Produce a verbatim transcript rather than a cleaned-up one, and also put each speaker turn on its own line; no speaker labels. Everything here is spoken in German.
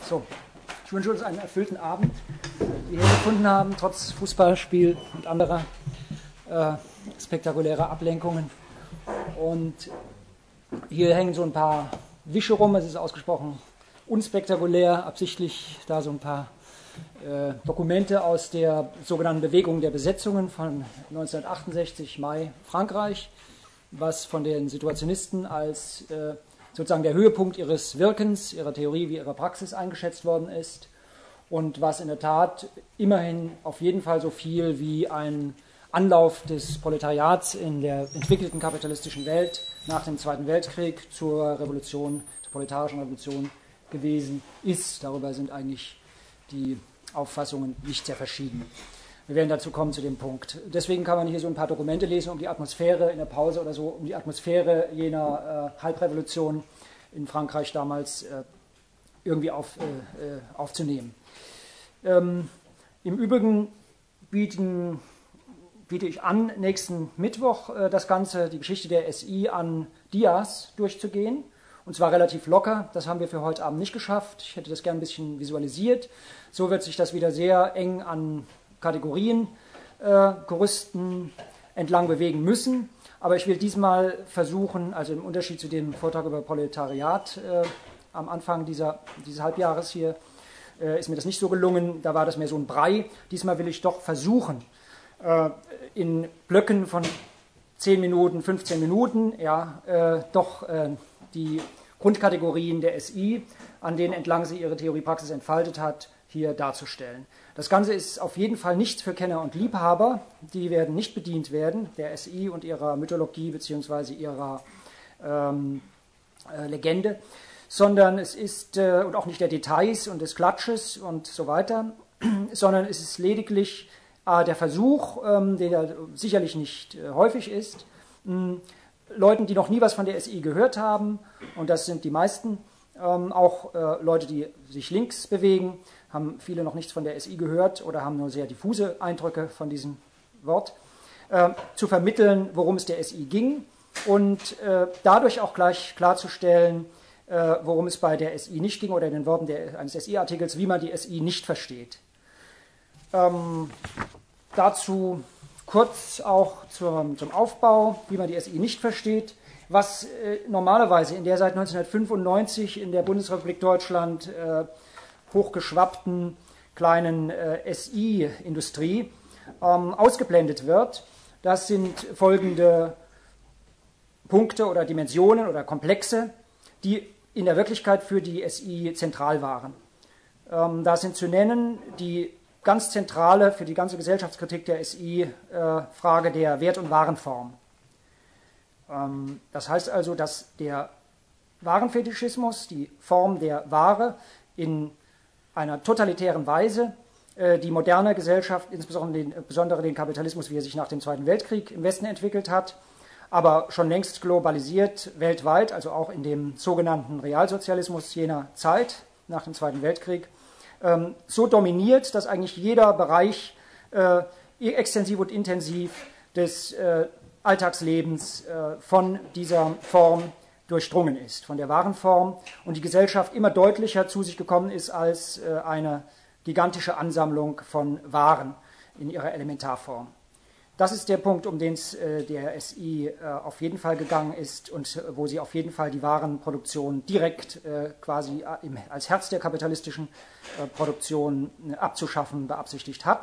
So, ich wünsche uns einen erfüllten Abend, die wir hier gefunden haben, trotz Fußballspiel und anderer äh, spektakulärer Ablenkungen. Und hier hängen so ein paar Wische rum, es ist ausgesprochen unspektakulär, absichtlich da so ein paar äh, Dokumente aus der sogenannten Bewegung der Besetzungen von neunzehnhundertachtundsechzig, Mai, Frankreich, was von den Situationisten als äh, sozusagen der Höhepunkt ihres Wirkens, ihrer Theorie wie ihrer Praxis eingeschätzt worden ist und was in der Tat immerhin auf jeden Fall so viel wie ein Anlauf des Proletariats in der entwickelten kapitalistischen Welt nach dem Zweiten Weltkrieg zur Revolution, zur proletarischen Revolution gewesen ist. Darüber sind eigentlich die Auffassungen nicht sehr verschieden. Wir werden dazu kommen zu dem Punkt. Deswegen kann man hier so ein paar Dokumente lesen, um die Atmosphäre in der Pause oder so, um die Atmosphäre jener äh, Halbrevolution in Frankreich damals äh, irgendwie auf, äh, aufzunehmen. Ähm, Im Übrigen bieten, biete ich an, nächsten Mittwoch äh, das Ganze, die Geschichte der S I an Dias durchzugehen. Und zwar relativ locker. Das haben wir für heute Abend nicht geschafft. Ich hätte das gerne ein bisschen visualisiert. So wird sich das wieder sehr eng an Kategorien, äh, Gerüsten entlang bewegen müssen. Aber ich will diesmal versuchen, also im Unterschied zu dem Vortrag über Proletariat äh, am Anfang dieser, dieses Halbjahres hier, äh, ist mir das nicht so gelungen. Da war das mehr so ein Brei. Diesmal will ich doch versuchen, äh, in Blöcken von zehn Minuten, fünfzehn Minuten, ja, äh, doch äh, die Grundkategorien der S I, an denen entlang sie ihre Theoriepraxis entfaltet hat, hier darzustellen. Das Ganze ist auf jeden Fall nichts für Kenner und Liebhaber. Die werden nicht bedient werden, der S I und ihrer Mythologie bzw. ihrer ähm, äh, Legende, sondern es ist, äh, und auch nicht der Details und des Klatsches und so weiter, sondern es ist lediglich äh, der Versuch, ähm, der ja sicherlich nicht äh, häufig ist, mh, Leuten, die noch nie was von der S I gehört haben, und das sind die meisten, ähm, auch äh, Leute, die sich links bewegen, haben viele noch nichts von der S I gehört oder haben nur sehr diffuse Eindrücke von diesem Wort, äh, zu vermitteln, worum es der S I ging und äh, dadurch auch gleich klarzustellen, äh, worum es bei der S I nicht ging oder in den Worten der, eines S I-Artikels, wie man die S I nicht versteht. Ähm, dazu kurz auch zum, zum Aufbau, wie man die S I nicht versteht. Was äh, normalerweise in der seit neunzehnhundertfünfundneunzig in der Bundesrepublik Deutschland äh, hochgeschwappten kleinen äh, S I-Industrie ähm, ausgeblendet wird, das sind folgende Punkte oder Dimensionen oder Komplexe, die in der Wirklichkeit für die S I zentral waren. Ähm, da sind zu nennen die ganz zentrale für die ganze Gesellschaftskritik der S I äh, Frage der Wert- und Warenform. Ähm, das heißt also, dass der Warenfetischismus, die Form der Ware, in einer totalitären Weise äh, die moderne Gesellschaft, insbesondere den, insbesondere den Kapitalismus, wie er sich nach dem Zweiten Weltkrieg im Westen entwickelt hat, aber schon längst globalisiert weltweit, also auch in dem sogenannten Realsozialismus jener Zeit nach dem Zweiten Weltkrieg, ähm, so dominiert, dass eigentlich jeder Bereich äh, extensiv und intensiv des äh, Alltagslebens äh, von dieser Form durchdrungen ist, von der Warenform, und die Gesellschaft immer deutlicher zu sich gekommen ist als äh, eine gigantische Ansammlung von Waren in ihrer Elementarform. Das ist der Punkt, um den es äh, der S I äh, auf jeden Fall gegangen ist und äh, wo sie auf jeden Fall die Warenproduktion direkt äh, quasi im, als Herz der kapitalistischen äh, Produktion äh, abzuschaffen beabsichtigt hat.